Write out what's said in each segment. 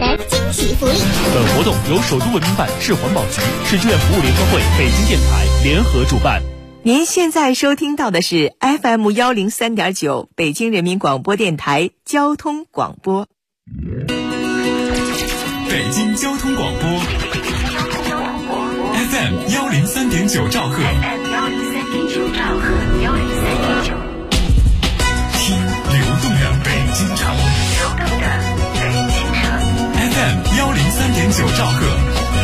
的惊喜福利。 本活动由首都文明办、市环保局、市志愿服务联合会、北京电台联合主办。 您现在收听到的是 FM103.9 北京人民广播电台交通广播。 北京交通广播 FM103.9 兆赫，听流动的北京城FM103.9 兆赫，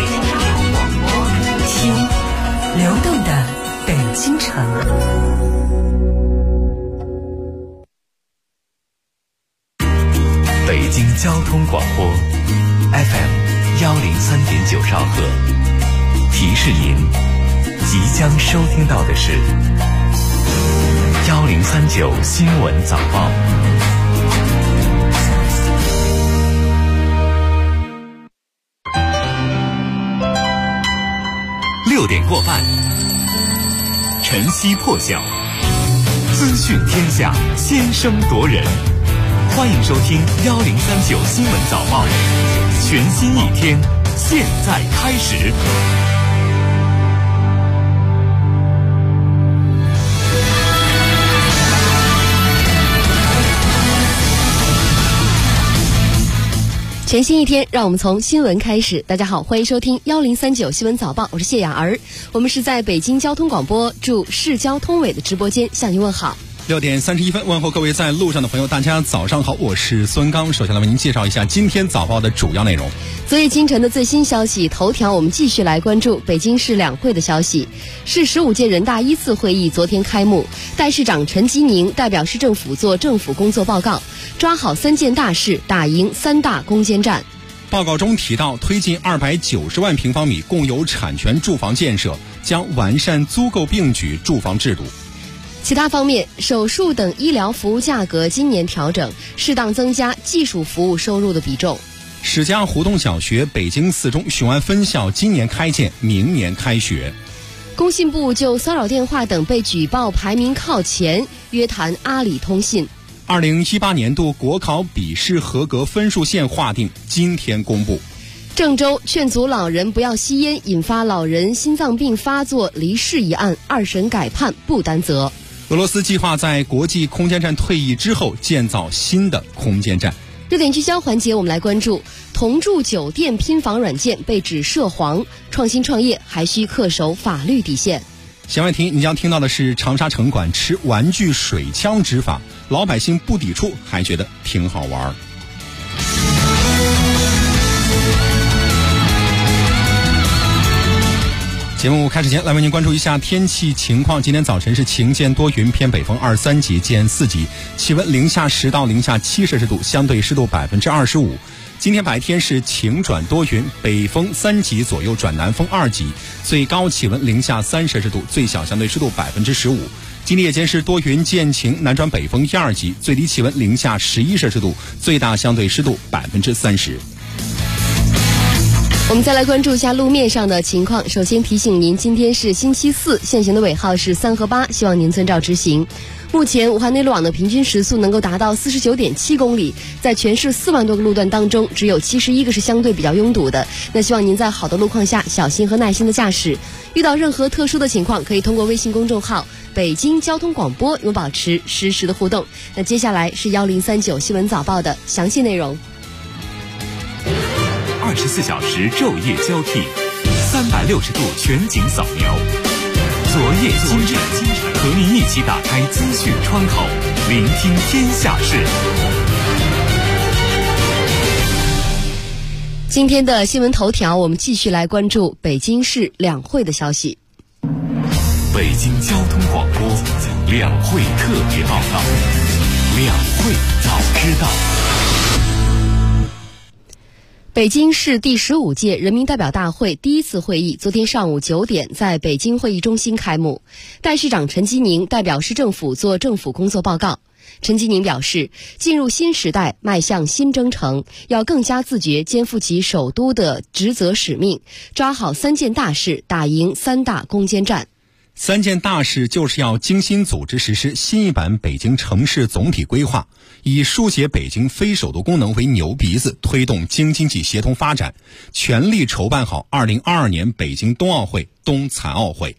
听流动的北京城。 北京交通广播 FM103.9 兆赫，提示您即将收听到的是1039新闻早报。6点过半，晨曦破晓，资讯天下，先声夺人。欢迎收听1039新闻早报，全新一天，现在开始。 全新一天，让我们从新闻开始。大家好，欢迎收听1039新闻早报，我是谢雅儿。我们是在北京交通广播驻市交通委的直播间向您问好。 6点31分，问候各位在路上的朋友，大家早上好，我是孙刚。首先来为您介绍一下今天早报的主要内容。 昨夜今晨的最新消息头条，我们继续来关注北京市两会的消息。市15届人大1次会议昨天开幕，代市长陈吉宁代表市政府做政府工作报告，抓好3件大事，打赢3大攻坚战。 报告中提到，推进290万平方米共有产权住房建设，将完善租购并举住房制度。 其他方面，手术等医疗服务价格今年调整，适当增加技术服务收入的比重。 史家胡同小学北京4中雄安分校今年开建，明年开学。 工信部就骚扰电话等被举报排名靠前，约谈阿里通信。 2018年度国考笔试合格分数线划定，今天公布。 郑州劝阻老人不要吸烟，引发老人心脏病发作离世一案，2审改判不担责。 俄罗斯计划在国际空间站退役之后建造新的空间站。 热点聚焦环节，我们来关注同住酒店拼房软件被指涉黄，创新创业还需恪守法律底线。 弦外听，你将听到的是长沙城管持玩具水枪执法，老百姓不抵触，还觉得挺好玩。节目开始前，来为您关注一下天气情况。今天早晨是晴间多云，偏北风2-3级见4级，气温零下10到零下7摄氏度，相对湿度25%。今天白天是晴转多云，北风3级左右转南风2级，最高气温零下3摄氏度，最小相对湿度15%。今天夜间是多云见晴，南转北风1-2级，最低气温零下11摄氏度，最大相对湿度30%。 我们再来关注一下路面上的情况。首先提醒您，今天是星期四，限行的尾号是3和8，希望您遵照执行。目前武汉内陆网的平均时速能够达到49.7公里，在全市4万多个路段当中，只有71个是相对比较拥堵的。那希望您在好的路况下小心和耐心的驾驶。遇到任何特殊的情况，可以通过微信公众号北京交通广播与我保持实时的互动。那接下来是1039新闻早报的详细内容。 24小时昼夜交替，360度全景扫描。昨夜今晨，和您一起打开资讯窗口，聆听天下事。 今天的新闻头条，我们继续来关注北京市两会的消息。 北京交通广播两会特别报道，两会早知道。 北京市第15届人民代表大会第1次会议昨天上午9点在北京会议中心开幕，代市长陈吉宁代表市政府做政府工作报告。陈吉宁表示，进入新时代，迈向新征程，要更加自觉肩负起首都的职责使命，抓好3件大事，打赢3大攻坚战。3 件大事就是要精心组织实施新一版北京城市总体规划， 以疏解北京非首都功能为牛鼻子，推动京津冀协同发展，全力筹办好2022年北京冬奥会、冬残奥会。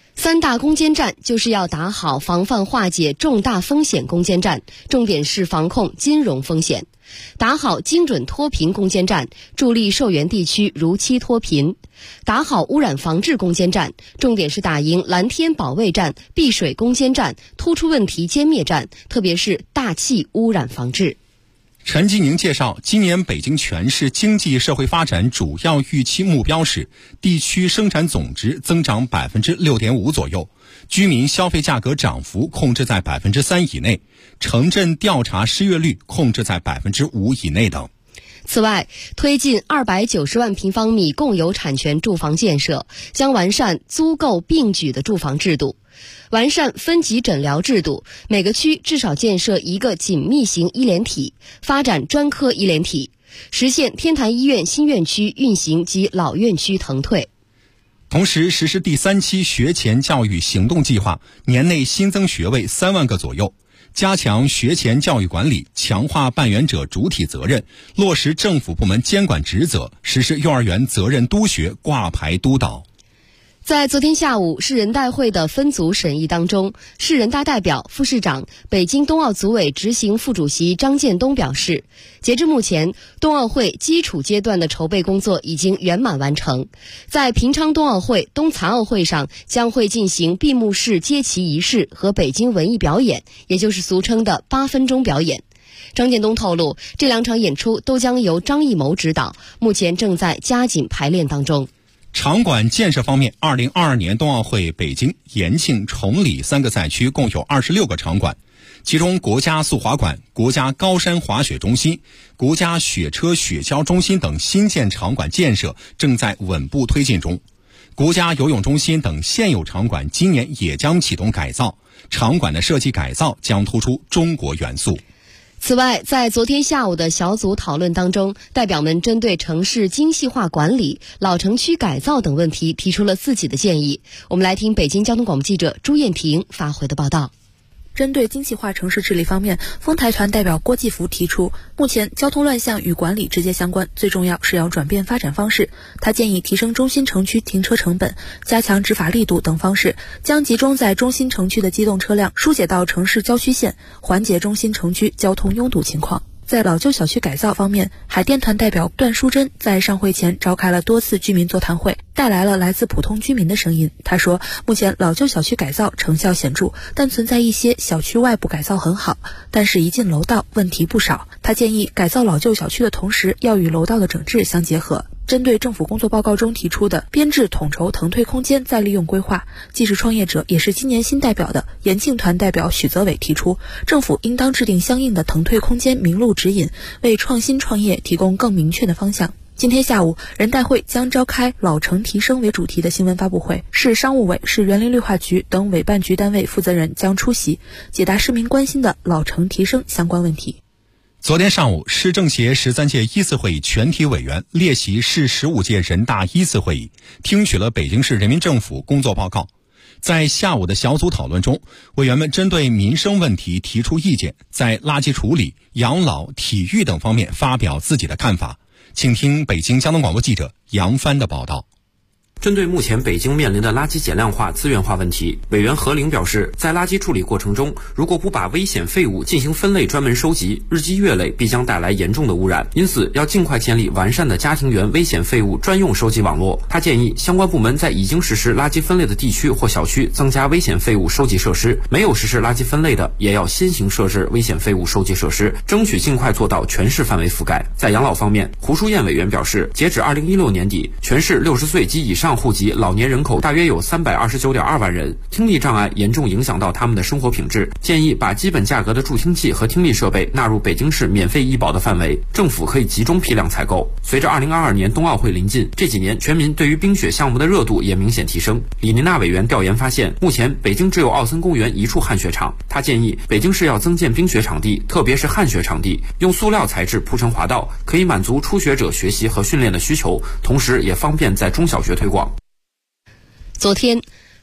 3大攻坚战就是要打好防范化解重大风险攻坚战，重点是防控金融风险；打好精准脱贫攻坚战，助力受援地区如期脱贫；打好污染防治攻坚战，重点是打赢蓝天保卫战、碧水攻坚战、突出问题歼灭战，特别是大气污染防治。 陈吉宁介绍，今年北京全市经济社会发展主要预期目标是地区生产总值增长 6.5% 左右，居民消费价格涨幅控制在 3% 以内，城镇调查失业率控制在 5% 以内等。 此外，推进290万平方米共有产权住房建设，将完善租购并举的住房制度，完善分级诊疗制度，每个区至少建设一个紧密型医联体，发展专科医联体，实现天坛医院新院区运行及老院区腾退。 同时实施第3期学前教育行动计划，年内新增学位3万个左右，加强学前教育管理，强化办园者主体责任，落实政府部门监管职责，实施幼儿园责任督学挂牌督导。 在昨天下午市人代会的分组审议当中，市人大代表、副市长、北京冬奥组委执行副主席张建东表示，截至目前，冬奥会基础阶段的筹备工作已经圆满完成。在平昌冬奥会、冬残奥会上，将会进行闭幕式揭旗仪式和北京文艺表演，也就是俗称的8分钟表演。张建东透露，这2场演出都将由张艺谋指导，目前正在加紧排练当中。 场馆建设方面，2022年冬奥会北京、延庆、崇礼3个赛区共有26个场馆，其中国家速滑馆、国家高山滑雪中心、国家雪车雪橇中心等新建场馆建设正在稳步推进中。国家游泳中心等现有场馆今年也将启动改造，场馆的设计改造将突出中国元素。 此外，在昨天下午的小组讨论当中，代表们针对城市精细化管理、老城区改造等问题提出了自己的建议。我们来听北京交通广播记者朱艳婷发回的报道。 针对精细化城市治理方面，丰台团代表郭继福提出，目前交通乱象与管理直接相关，最重要是要转变发展方式。他建议提升中心城区停车成本，加强执法力度等方式，将集中在中心城区的机动车辆疏解到城市郊区线，缓解中心城区交通拥堵情况。在老旧小区改造方面，海淀团代表段淑珍在上会前召开了多次居民座谈会，带来了来自普通居民的声音。他说，目前老旧小区改造成效显著，但存在一些小区外部改造很好，但是一进楼道问题不少。他建议改造老旧小区的同时，要与楼道的整治相结合。针对政府工作报告中提出的编制统筹腾退空间再利用规划，既是创业者也是今年新代表的延庆团代表许泽伟提出，政府应当制定相应的腾退空间明路指引，为创新创业提供更明确的方向。今天下午，人代会将召开老城提升为主题的新闻发布会，市商务委、市园林绿化局等委办局单位负责人将出席，解答市民关心的老城提升相关问题。 昨天上午，市政协13届一次会议全体委员列席市15届人大一次会议，听取了北京市人民政府工作报告。在下午的小组讨论中，委员们针对民生问题提出意见，在垃圾处理、养老、体育等方面发表自己的看法。请听北京交通广播记者杨帆的报道。 针对目前北京面临的垃圾减量化、资源化问题，委员何玲表示，在垃圾处理过程中，如果不把危险废物进行分类专门收集，日积月累必将带来严重的污染。因此，要尽快建立完善的家庭园危险废物专用收集网络。他建议相关部门在已经实施垃圾分类的地区或小区增加危险废物收集设施，没有实施垃圾分类的，也要先行设置危险废物收集设施，争取尽快做到全市范围覆盖。在养老方面，胡淑燕委员表示，截止2016年底，全市60岁及以上户籍老年人口大约有329.2万人，听力障碍严重影响到他们的生活品质，建议把基本价格的助听器和听力设备纳入北京市免费医保的范围，政府可以集中批量采购。随着2022年冬奥会临近，这几年全民对于冰雪项目的热度也明显提升。李妮娜委员调研发现，目前北京只有奥森公园一处旱雪场，他建议北京市要增建冰雪场地，特别是旱雪场地，用塑料材质铺成滑道，可以满足初学者学习和训练的需求，同时也方便在中小学推广。 昨天，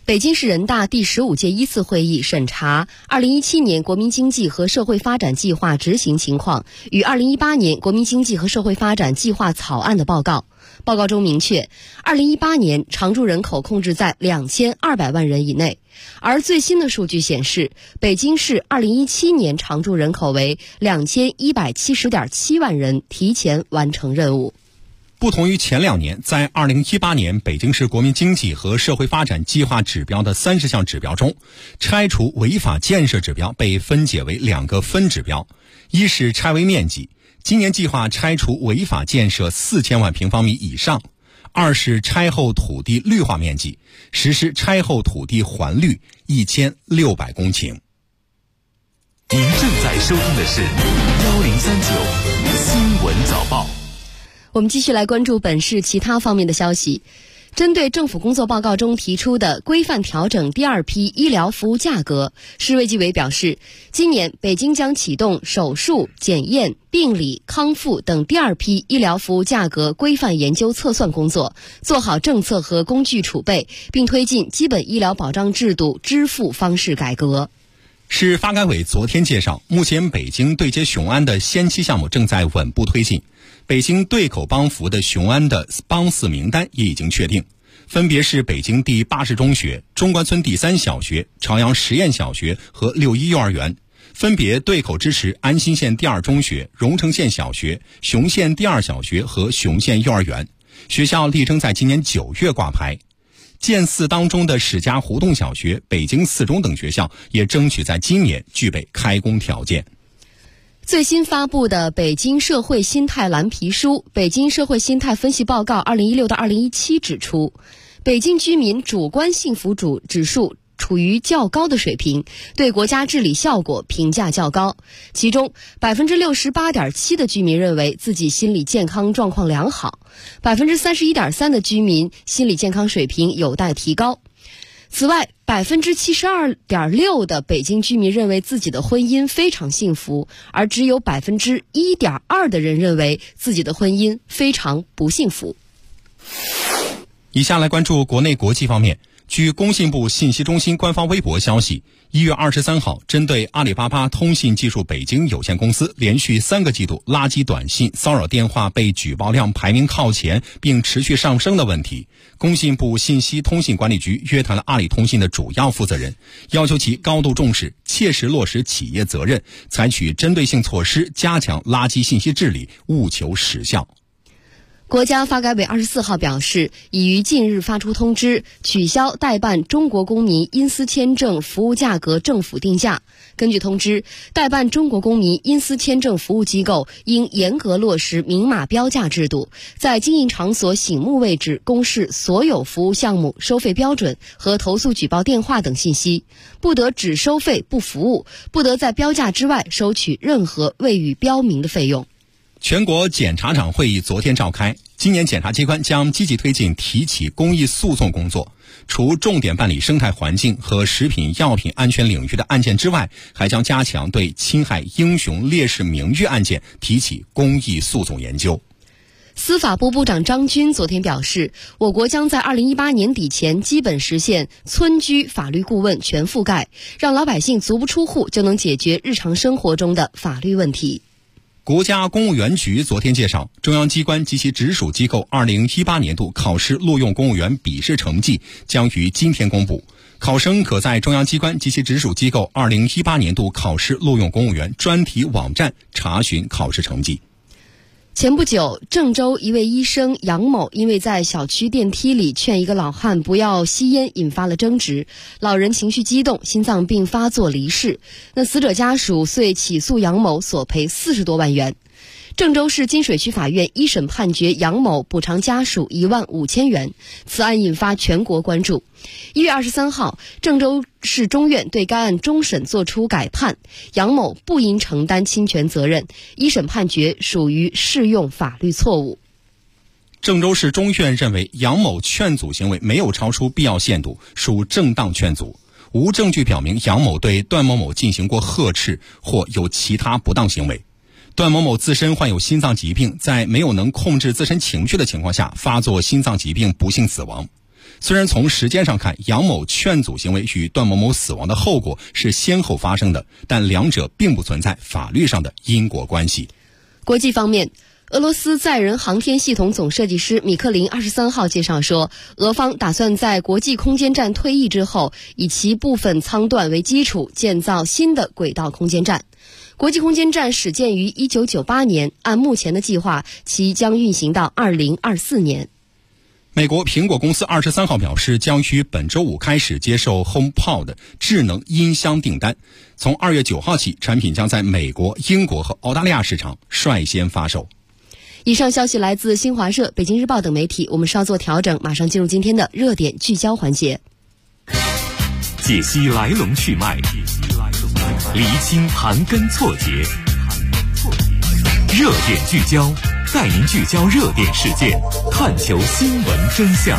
北京市人大第15届1次会议审查2017年国民经济和社会发展计划执行情况与2018年国民经济和社会发展计划草案的报告。报告中明确，2018年常住人口控制在2200万人以内，而最新的数据显示，北京市2017年常住人口为2170.7万人，提前完成任务。 不同于前2年，在2018年北京市国民经济和社会发展计划指标的30项指标中，拆除违法建设指标被分解为2个分指标，一是拆违面积，今年计划拆除违法建设4000万平方米以上；二是拆后土地绿化面积，实施拆后土地环绿1600公顷。 您正在收听的是1039新闻早报。 我们继续来关注本市其他方面的消息。针对政府工作报告中提出的规范调整第2批医疗服务价格，市卫计委表示，今年北京将启动手术、检验、病理、康复等第2批医疗服务价格规范研究测算工作，做好政策和工具储备，并推进基本医疗保障制度支付方式改革。 市发改委昨天介绍，目前北京对接雄安的先期项目正在稳步推进。北京对口帮扶的雄安的帮4名单也已经确定，分别是北京第80中学、中关村第3小学、朝阳实验小学和61幼儿园，分别对口支持安新县第2中学、荣成县小学、雄县第2小学和雄县幼儿园，学校力争在今年9月挂牌。建4当中的史家胡同小学、北京4中等学校也争取在今年具备开工条件。 最新发布的北京社会心态蓝皮书《北京社会心态分析报告2016到2017》指出，北京居民主观幸福指数处于较高的水平，对国家治理效果评价较高。其中 68.7% 的居民认为自己心理健康状况良好， 31.3% 的居民心理健康水平有待提高。此外 72.6% 的北京居民认为自己的婚姻非常幸福，而只有 1.2% 的人认为自己的婚姻非常不幸福。 以下来关注国内国际方面。据工信部信息中心官方微博消息，1月23号，针对阿里巴巴通信技术北京有限公司连续3个季度垃圾短信、骚扰电话被举报量排名靠前并持续上升的问题，工信部信息通信管理局约谈了阿里通信的主要负责人，要求其高度重视，切实落实企业责任，采取针对性措施，加强垃圾信息治理，务求实效。 国家发改委24号表示，已于近日发出通知，取消代办中国公民因私签证服务价格政府定价。根据通知，代办中国公民因私签证服务机构应严格落实明码标价制度，在经营场所醒目位置公示所有服务项目、收费标准和投诉举报电话等信息，不得只收费不服务，不得在标价之外收取任何未予标明的费用。 全国检察长会议昨天召开，今年检察机关将积极推进提起公益诉讼工作，除重点办理生态环境和食品药品安全领域的案件之外，还将加强对侵害英雄烈士名誉案件提起公益诉讼研究。 司法部部长张军昨天表示，我国将在2018年底前基本实现村居法律顾问全覆盖，让老百姓足不出户就能解决日常生活中的法律问题。 国家公务员局昨天介绍，中央机关及其直属机构2018年度考试录用公务员笔试成绩将于今天公布，考生可在中央机关及其直属机构2018年度考试录用公务员专题网站查询考试成绩。 前不久，郑州一位医生杨某因为在小区电梯里劝一个老汉不要吸烟，引发了争执，老人情绪激动，心脏病发作离世。死者家属遂起诉杨某索赔40多万元。郑州市金水区法院一审判决杨某补偿家属15000元，此案引发全国关注。1月23号，郑州市中院对该案终审作出改判，杨某不应承担侵权责任，一审判决属于适用法律错误。 郑州市中院认为，杨某劝阻行为没有超出必要限度，属正当劝阻，无证据表明杨某对段某某进行过呵斥或有其他不当行为。段某某自身患有心脏疾病，在没有能控制自身情绪的情况下发作心脏疾病不幸死亡。 虽然从时间上看，杨某劝阻行为与段某某死亡的后果是先后发生的，但两者并不存在法律上的因果关系。 国际方面，俄罗斯载人航天系统总设计师米克林23号介绍说，俄方打算在国际空间站退役之后，以其部分舱段为基础建造新的轨道空间站。国际空间站始建于1998年，按目前的计划，其将运行到2024年。 美国苹果公司23号表示，将于本周五开始接受 HomePod 智能音箱订单，从2月9号起，产品将在美国、英国和澳大利亚市场率先发售。 以上消息来自新华社、北京日报等媒体，我们稍作调整，马上进入今天的热点聚焦环节。 解析来龙去脉，厘清盘根错节，热点聚焦，带您聚焦热点事件，探求新闻真相。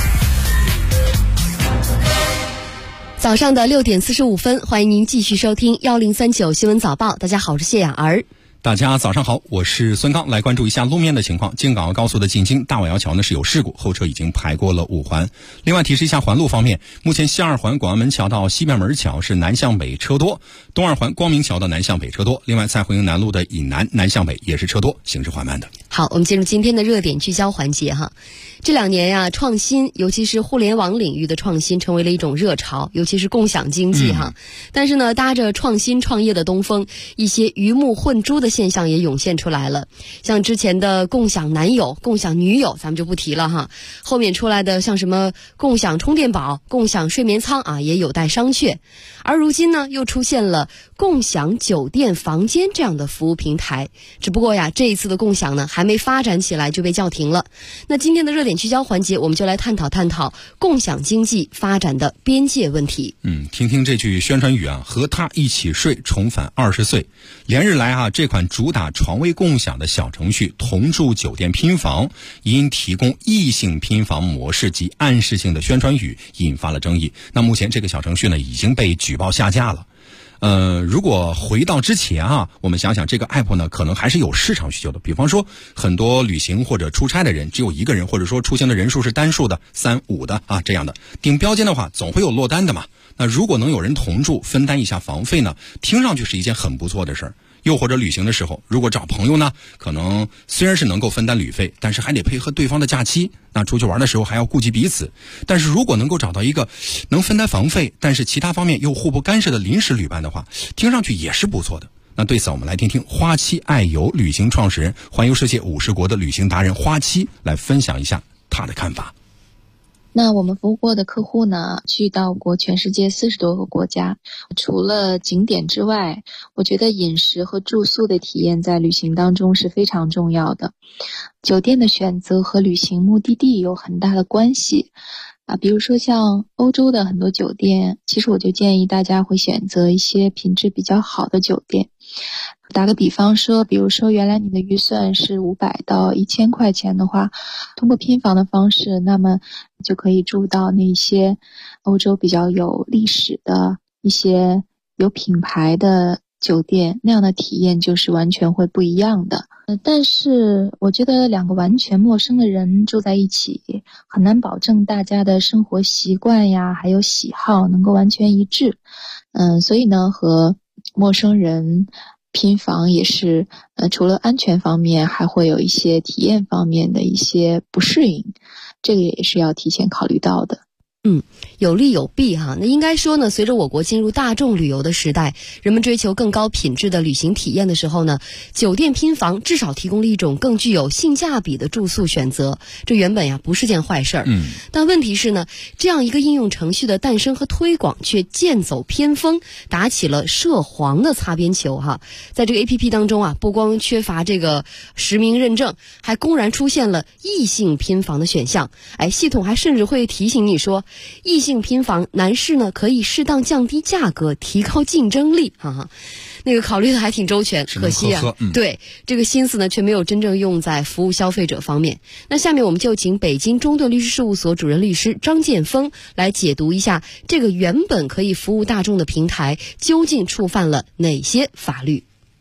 早上的6点45分，欢迎您继续收听1039新闻早报。大家好，我是谢雅儿。 大家早上好，我是孙刚，来关注一下路面的情况。京港澳高速的进京大瓦窑桥呢是有事故，后车已经排过了5环。另外提示一下环路方面，目前西2环广安门桥到西便门桥是南向北车多，东2环光明桥的南向北车多。另外蔡回营南路的以南向北也是车多，行驶缓慢的。 好，我们进入今天的热点聚焦环节哈。这2年呀，创新，尤其是互联网领域的创新成为了一种热潮，尤其是共享经济哈。但是呢，搭着创新创业的东风，一些鱼目混珠的现象也涌现出来了。像之前的共享男友、共享女友，咱们就不提了哈。后面出来的像什么共享充电宝、共享睡眠舱啊，也有待商榷。而如今呢，又出现了共享酒店房间这样的服务平台，只不过呀，这一次的共享呢，还没发展起来就被叫停了。那今天的热点聚焦环节，我们就来探讨共享经济发展的边界问题。 听听这句宣传语啊，和他一起睡，重返20岁。连日来啊，这款主打床位共享的小程序同住酒店拼房，因提供异性拼房模式及暗示性的宣传语引发了争议。那目前这个小程序呢，已经被举报下架了。如果回到之前啊，我们想想这个 app 呢，可能还是有市场需求的。比方说，很多旅行或者出差的人只有一个人，或者说出行的人数是单数的3、5的啊这样的，顶标间的话总会有落单的嘛。那如果能有人同住，分担一下房费呢，听上去是一件很不错的事儿。又或者旅行的时候，如果找朋友呢，可能虽然是能够分担旅费，但是还得配合对方的假期，那出去玩的时候还要顾及彼此。但是如果能够找到一个能分担房费，但是其他方面又互不干涉的临时旅伴的话，听上去也是不错的。那对此我们来听听花期爱游旅行创始人、环游世界50国的旅行达人花期来分享一下他的看法。 那我们服务过的客户呢，去到过全世界40多个国家，除了景点之外，我觉得饮食和住宿的体验在旅行当中是非常重要的。酒店的选择和旅行目的地有很大的关系比如说像欧洲的很多酒店，其实我就建议大家会选择一些品质比较好的酒店。打个比方说，比如说原来你的预算是500到1000块钱的话，通过拼房的方式，那么就可以住到那些欧洲比较有历史的一些有品牌的酒店，那样的体验就是完全会不一样的。但是我觉得2个完全陌生的人住在一起，很难保证大家的生活习惯呀，还有喜好能够完全一致。所以呢，和陌生人拼房也是除了安全方面，还会有一些体验方面的一些不适应，这个也是要提前考虑到的。 有利有弊哈。那应该说呢，随着我国进入大众旅游的时代，人们追求更高品质的旅行体验的时候呢，酒店拼房至少提供了一种更具有性价比的住宿选择，这原本呀不是件坏事儿。但问题是呢，这样一个应用程序的诞生和推广却剑走偏锋，打起了涉黄的擦边球哈。在这个 APP 当中啊，不光缺乏这个实名认证，还公然出现了异性拼房的选项。系统还甚至会提醒你说，异性拼房男士呢可以适当降低价格，提高竞争力，哈哈。那个考虑的还挺周全，可惜啊，对，这个心思呢却没有真正用在服务消费者方面。那下面我们就请北京中盾律师事务所主任律师张建峰来解读一下这个原本可以服务大众的平台究竟触犯了哪些法律。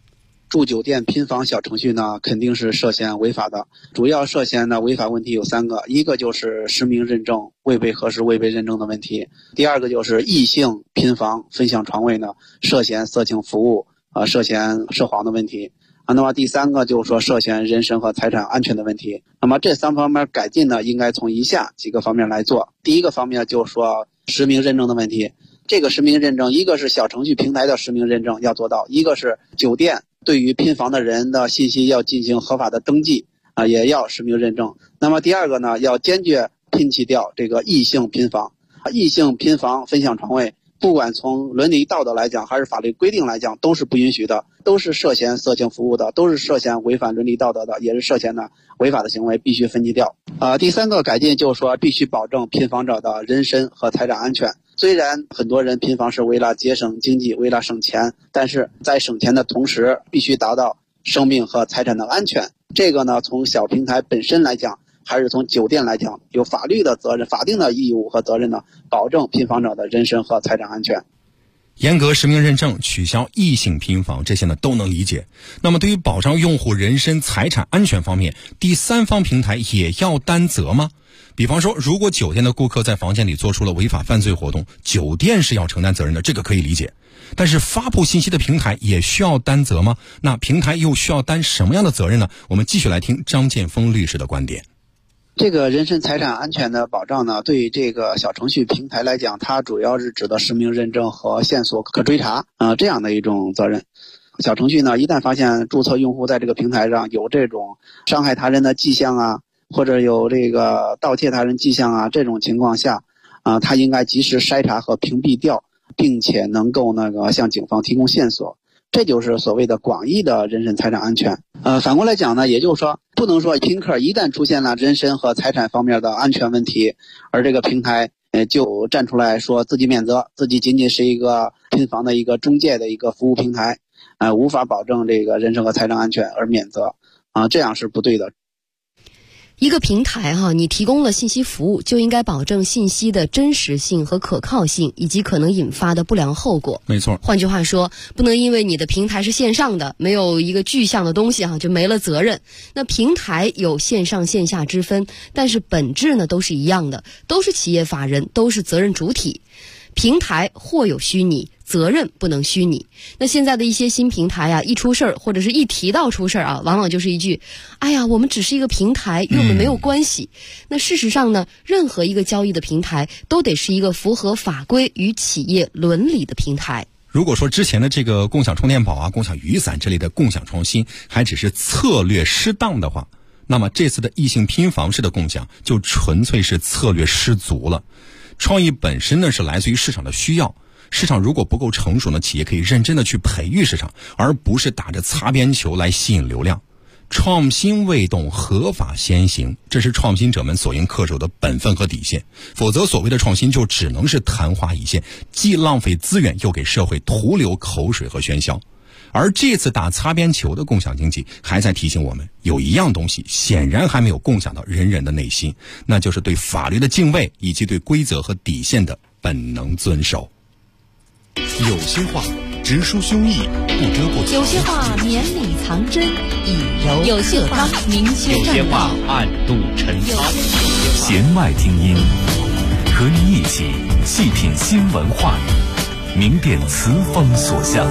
住酒店拼房小程序呢，肯定是涉嫌违法的。主要涉嫌的违法问题有3个，一个就是实名认证未被核实、未被认证的问题；第二个就是异性拼房分享床位呢，涉嫌色情服务涉嫌涉黄的问题。那么第3个就是说涉嫌人身和财产安全的问题。那么这3方面改进呢，应该从以下几个方面来做。第一个方面就是说实名认证的问题。这个实名认证，一个是小程序平台的实名认证要做到，一个是酒店对于拼房的人的信息要进行合法的登记也要实名认证。那么第二个呢，要坚决摒弃掉这个异性拼房。异性拼房分享床位，不管从伦理道德来讲还是法律规定来讲，都是不允许的，都是涉嫌色情服务的，都是涉嫌违反伦理道德的，也是涉嫌的违法的行为，必须分级掉。第3个改进就是说必须保证拼房者的人身和财产安全。虽然很多人拼房是为了节省经济，为了省钱，但是在省钱的同时必须达到生命和财产的安全。这个呢，从小平台本身来讲，还是从酒店来讲，有法律的责任、法定的义务和责任呢，保证拼房者的人身和财产安全。 严格实名认证，取消异性拼房，这些呢都能理解。那么对于保障用户人身财产安全方面，第三方平台也要担责吗？比方说，如果酒店的顾客在房间里做出了违法犯罪活动，酒店是要承担责任的，这个可以理解。但是发布信息的平台也需要担责吗？那平台又需要担什么样的责任呢？我们继续来听张建峰律师的观点。 这个人身财产安全的保障呢，对于这个小程序平台来讲，它主要是指的实名认证和线索可追查这样的一种责任。小程序呢，一旦发现注册用户在这个平台上有这种伤害他人的迹象或者有这个盗窃他人迹象这种情况下他应该及时筛查和屏蔽掉，并且能够向警方提供线索。这就是所谓的广义的人身财产安全。反过来讲呢，也就是说，不能说拼客一旦出现了人身和财产方面的安全问题，而这个平台就站出来说自己免责，自己仅仅是一个拼房的一个中介的一个服务平台，无法保证这个人身和财产安全而免责这样是不对的。 一个平台你提供了信息服务，就应该保证信息的真实性和可靠性，以及可能引发的不良后果。 没错。 换句话说，不能因为你的平台是线上的，没有一个具象的东西就没了责任。那平台有线上线下之分，但是本质呢都是一样的，都是企业法人，都是责任主体。平台或有虚拟，责任不能虚拟。那现在的一些新平台一出事儿，或者是一提到出事儿往往就是一句哎呀，我们只是一个平台，与我们没有关系。那事实上呢，任何一个交易的平台都得是一个符合法规与企业伦理的平台。 如果说之前的这个共享充电宝共享雨伞这类的共享创新还只是策略失当的话，那么这次的异性拼房式的共享就纯粹是策略失足了。创意本身呢是来自于市场的需要，市场如果不够成熟呢，企业可以认真的去培育市场，而不是打着擦边球来吸引流量。创新未动，合法先行，这是创新者们所应恪守的本分和底线。否则所谓的创新就只能是昙花一现，既浪费资源又给社会徒留口水和喧嚣。而这次打擦边球的共享经济还在提醒我们，有一样东西显然还没有共享到人人的内心，那就是对法律的敬畏以及对规则和底线的本能遵守。 有些话直抒胸臆，不遮不藏； 有些话绵里藏针，以柔有些话明确有些话暗度陈仓。 弦外听音，和你一起细品新闻话语，明辨词风所向。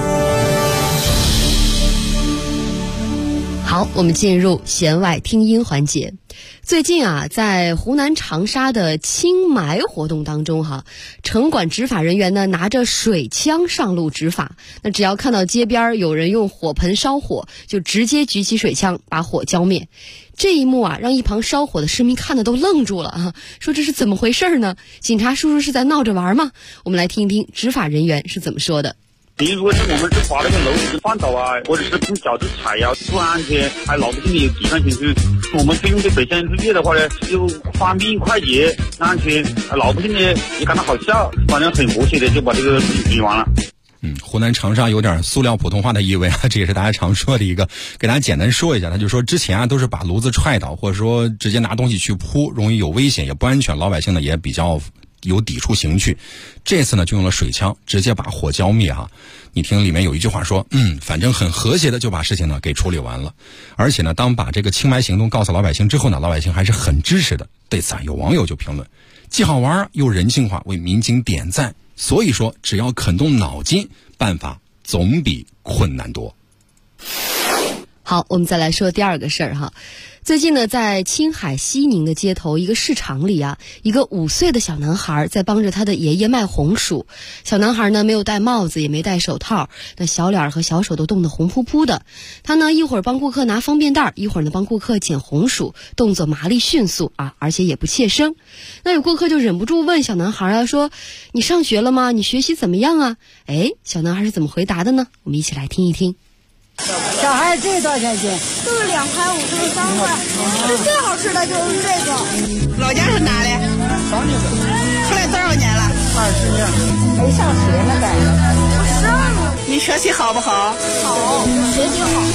好，我们进入弦外听音环节。最近在湖南长沙的清霾活动当中城管执法人员呢拿着水枪上路执法。那只要看到街边有人用火盆烧火，就直接举起水枪把火浇灭。这一幕让一旁烧火的市民看得都愣住了说这是怎么回事呢？警察叔叔是在闹着玩吗？我们来听一听执法人员是怎么说的。 如果是我们是把那个楼梯翻倒或者是用脚去踩不安全，还老百姓有地方情绪，我们使用这水枪去灭的话呢，又方便快捷安全，老百姓呢也感到好笑，反正很和谐的就把这个事情解完了。 湖南长沙有点塑料普通话的意味这也是大家常说的一个，给大家简单说一下。他就说之前都是把炉子踹倒，或者说直接拿东西去扑，容易有危险也不安全，老百姓呢也比较有抵触情绪，这次呢就用了水枪直接把火浇灭啊。你听里面有一句话说，反正很和谐的就把事情呢给处理完了。而且呢，当把这个清霾行动告诉老百姓之后呢，老百姓还是很支持的。对此啊，有网友就评论，既好玩又人性化，为民警点赞。所以说，只要肯动脑筋，办法总比困难多。 好，我们再来说第二个事儿哈。最近呢，在青海西宁的街头一个市场里啊，一个5岁的小男孩在帮着他的爷爷卖红薯。小男孩呢没有戴帽子，也没戴手套，那小脸和小手都冻得红扑扑的。他呢一会儿帮顾客拿方便袋，一会儿呢帮顾客捡红薯，动作麻利迅速啊，而且也不怯生。那有顾客就忍不住问小男孩啊，说：“你上学了吗？你学习怎么样啊？”小男孩是怎么回答的呢？我们一起来听一听。 小孩这多少钱斤？ 都是2块5，这是3块。这最好吃的就是这个。 老家是哪里？ 长宁的。 出来多少年了 ？20年。 没上学呢，该。 我上了。 你学习好不好？ 好，学习好。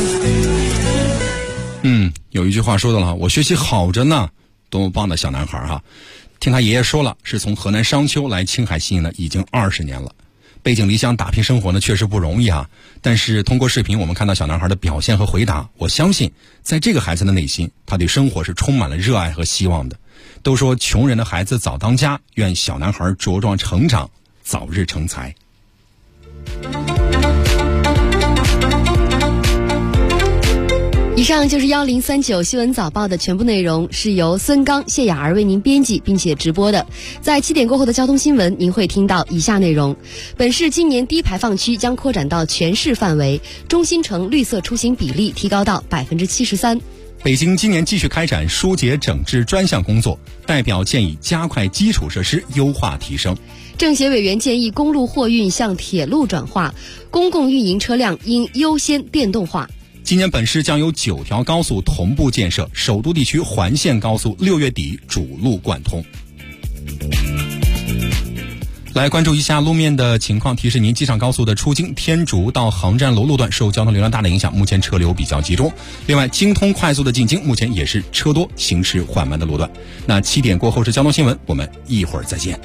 有一句话说的了，我学习好着呢，多么棒的小男孩哈！听他爷爷说了，是从河南商丘来青海西宁呢，已经20年了。背井离乡打拼生活呢，确实不容易啊。但是通过视频，我们看到小男孩的表现和回答，我相信在这个孩子的内心，他对生活是充满了热爱和希望的。都说穷人的孩子早当家，愿小男孩茁壮成长，早日成才。 以上就是1039新闻早报的全部内容，是由孙刚、谢雅儿为您编辑并且直播的。在7点过后的交通新闻，您会听到以下内容：本市今年低排放区将扩展到全市范围，中心城绿色出行比例提高到73%。 北京今年继续开展疏解整治专项工作，代表建议加快基础设施优化提升。 政协委员建议公路货运向铁路转化，公共运营车辆应优先电动化。 今年本市将有9条高速同步建设，首都地区环线高速6月底主路贯通。来关注一下路面的情况，提示您机场高速的出京天竺到航站楼路段受交通流量大的影响，目前车流比较集中。另外，京通快速的进京目前也是车多行驶缓慢的路段。那7点过后是交通新闻，我们一会儿再见。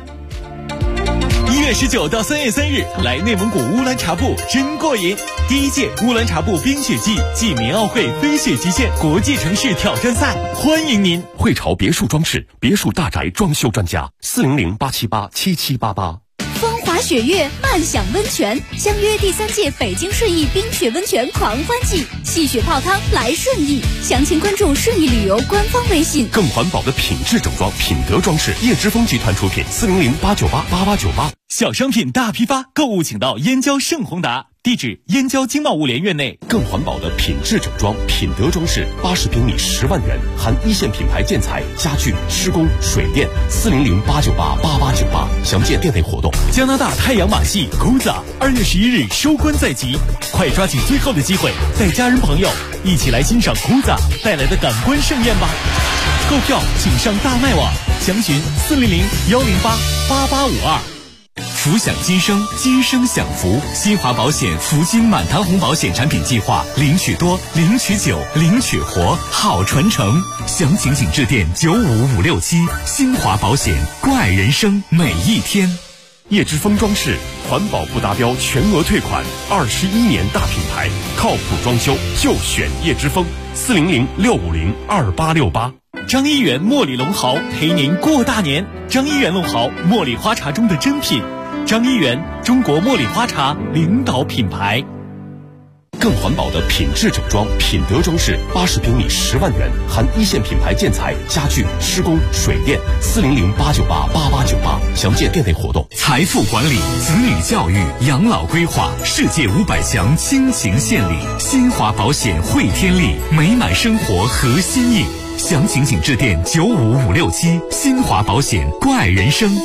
1月19到3月3日，来内蒙古乌兰察布真过瘾！第1届乌兰察布冰雪季暨棉奥会飞雪极限国际城市挑战赛，欢迎您！ 汇潮别墅装饰，别墅大宅装修专家，400-878-7788。 风华雪月，漫享温泉，相约第3届北京顺义冰雪温泉狂欢季，戏雪泡汤来顺义。详情关注顺义旅游官方微信。 更环保的品质整装，品德装饰，叶之峰集团出品，400-898-8898。 小商品大批发，购物请到燕郊盛宏达，地址燕郊经贸物联院内。 更环保的品质整装，品德装饰，80平米10万元，含1线品牌建材、家具、施工、水电，400-898-8898。详见店内活动。 加拿大太阳马戏 Kuza 2月11日收官在即，快抓紧最后的机会，带家人朋友一起来欣赏 Kuza 带来的感官盛宴吧。购票请上大麦网，详询400-108-8852。福享今生，今生享福。新华保险福金满堂红保险产品计划，领取多，领取久，领取活，好传承。详情请致电95567。新华保险，怪人生每一天。 叶之峰装饰，环保不达标全额退款，21年大品牌，靠谱装修就选叶之峰，400-650-2868。 张一元茉莉龙豪陪您过大年。张一元龙豪，茉莉花茶中的珍品。张一元，中国茉莉花茶领导品牌。 更环保的品质整装，品德装饰，80平米10万元，含1线品牌建材、家具、施工、水电，400-898-8898。详见店内活动。 财富管理、子女教育、养老规划，世界500强倾情献礼。新华保险汇天利，美满生活合心意。详情请致电95567。新华保险，怪人生。